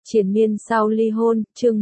Triền miên sau ly hôn, chương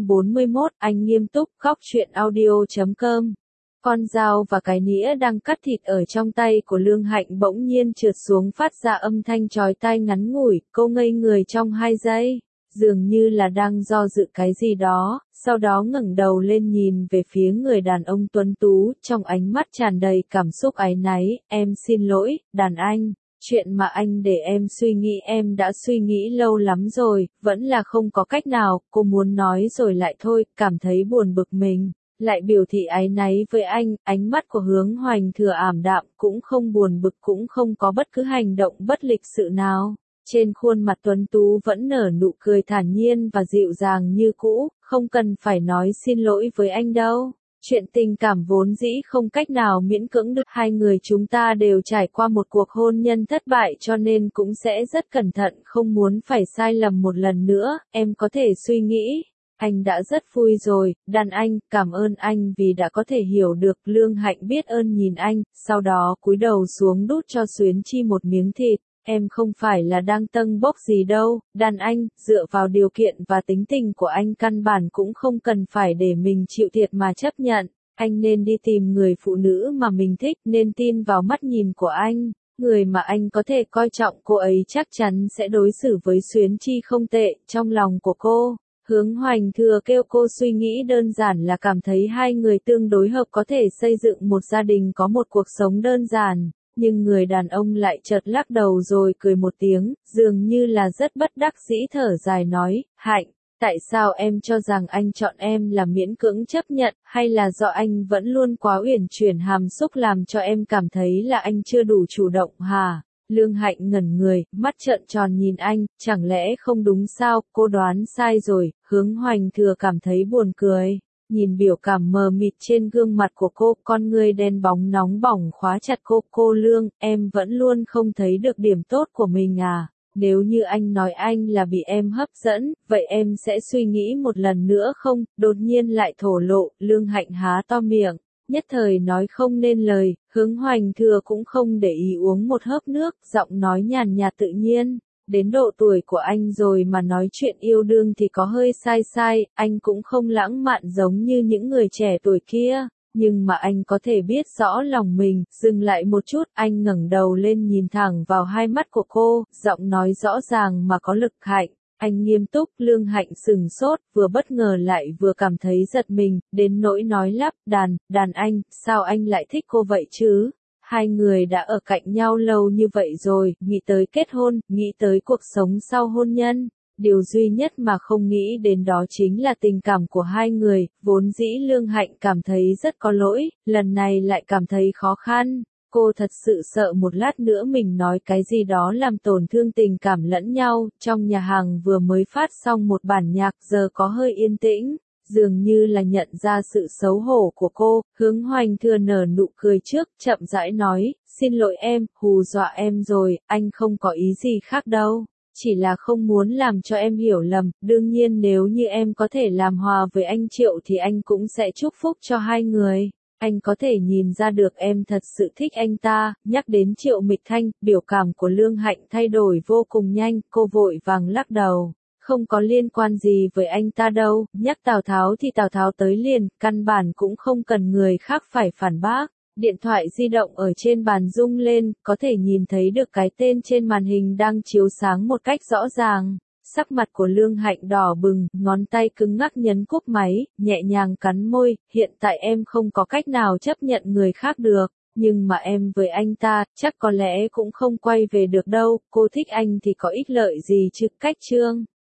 141, anh nghiêm túc, góc truyện audio.com. Con dao và cái nĩa đang cắt thịt ở trong tay của Lương Hạnh bỗng nhiên trượt xuống phát ra âm thanh chói tai ngắn ngủi, cô ngây người trong 2 giây, dường như là đang do dự cái gì đó, sau đó ngẩng đầu lên nhìn về phía người đàn ông tuấn tú, trong ánh mắt tràn đầy cảm xúc áy náy, em xin lỗi, đàn anh. Chuyện mà anh để em suy nghĩ em đã suy nghĩ lâu lắm rồi, vẫn là không có cách nào, cô muốn nói rồi lại thôi, cảm thấy buồn bực mình, lại biểu thị áy náy với anh, ánh mắt của Hướng Hoành Thừa ảm đạm, cũng không buồn bực cũng không có bất cứ hành động bất lịch sự nào. Trên khuôn mặt tuấn tú vẫn nở nụ cười thản nhiên và dịu dàng như cũ, không cần phải nói xin lỗi với anh đâu. Chuyện tình cảm vốn dĩ không cách nào miễn cưỡng được, hai người chúng ta đều trải qua một cuộc hôn nhân thất bại cho nên cũng sẽ rất cẩn thận, không muốn phải sai lầm một lần nữa, em có thể suy nghĩ. Anh đã rất vui rồi, đàn anh, cảm ơn anh vì đã có thể hiểu được. Lương Hạnh biết ơn nhìn anh, sau đó cúi đầu xuống đút cho Xuyến Chi một miếng thịt. Em không phải là đang tâng bốc gì đâu, đàn anh, dựa vào điều kiện và tính tình của anh căn bản cũng không cần phải để mình chịu thiệt mà chấp nhận. Anh nên đi tìm người phụ nữ mà mình thích, nên tin vào mắt nhìn của anh. Người mà anh có thể coi trọng, cô ấy chắc chắn sẽ đối xử với Xuyến Chi không tệ. Trong lòng của cô, Hướng Hoành Thừa kêu cô suy nghĩ đơn giản là cảm thấy hai người tương đối hợp, có thể xây dựng một gia đình, có một cuộc sống đơn giản. Nhưng người đàn ông lại chợt lắc đầu rồi cười một tiếng, dường như là rất bất đắc dĩ thở dài nói, Hạnh, tại sao em cho rằng anh chọn em là miễn cưỡng chấp nhận, hay là do anh vẫn luôn quá uyển chuyển hàm xúc làm cho em cảm thấy là anh chưa đủ chủ động hả? Lương Hạnh ngẩn người, mắt trợn tròn nhìn anh, chẳng lẽ không đúng sao, cô đoán sai rồi. Hướng Hoành Thừa cảm thấy buồn cười. Nhìn biểu cảm mờ mịt trên gương mặt của cô, con ngươi đen bóng nóng bỏng khóa chặt cô Lương, em vẫn luôn không thấy được điểm tốt của mình à? Nếu như anh nói anh là bị em hấp dẫn, vậy em sẽ suy nghĩ một lần nữa không? Đột nhiên lại thổ lộ, Lương Hạnh há to miệng, nhất thời nói không nên lời. Hướng Hoành Thừa cũng không để ý uống một hớp nước, giọng nói nhàn nhạt tự nhiên. Đến độ tuổi của anh rồi mà nói chuyện yêu đương thì có hơi sai, anh cũng không lãng mạn giống như những người trẻ tuổi kia, nhưng mà anh có thể biết rõ lòng mình. Dừng lại một chút, anh ngẩng đầu lên nhìn thẳng vào hai mắt của cô, giọng nói rõ ràng mà có lực. Hạnh, anh nghiêm túc. Lương Hạnh sừng sốt, vừa bất ngờ lại vừa cảm thấy giật mình, đến nỗi nói lắp, đàn anh, sao anh lại thích cô vậy chứ? Hai người đã ở cạnh nhau lâu như vậy rồi, nghĩ tới kết hôn, nghĩ tới cuộc sống sau hôn nhân. Điều duy nhất mà không nghĩ đến đó chính là tình cảm của hai người, vốn dĩ Lương Hạnh cảm thấy rất có lỗi, lần này lại cảm thấy khó khăn. Cô thật sự sợ một lát nữa mình nói cái gì đó làm tổn thương tình cảm lẫn nhau. Trong nhà hàng vừa mới phát xong một bản nhạc, giờ có hơi yên tĩnh. Dường như là nhận ra sự xấu hổ của cô, Hướng Hoành Thừa nở nụ cười trước, chậm rãi nói, xin lỗi em, hù dọa em rồi, anh không có ý gì khác đâu, chỉ là không muốn làm cho em hiểu lầm. Đương nhiên nếu như em có thể làm hòa với anh Triệu thì anh cũng sẽ chúc phúc cho hai người. Anh có thể nhìn ra được em thật sự thích anh ta. Nhắc đến Triệu Mịch Thanh, biểu cảm của Lương Hạnh thay đổi vô cùng nhanh, cô vội vàng lắc đầu. Không có liên quan gì với anh ta đâu, nhắc Tào Tháo thì Tào Tháo tới liền, căn bản cũng không cần người khác phải phản bác. Điện thoại di động ở trên bàn rung lên, có thể nhìn thấy được cái tên trên màn hình đang chiếu sáng một cách rõ ràng. Sắc mặt của Lương Hạnh đỏ bừng, ngón tay cứng ngắc nhấn cúp máy, nhẹ nhàng cắn môi, hiện tại em không có cách nào chấp nhận người khác được. Nhưng mà em với anh ta, chắc có lẽ cũng không quay về được đâu, cô thích anh thì có ích lợi gì chứ. Cách chương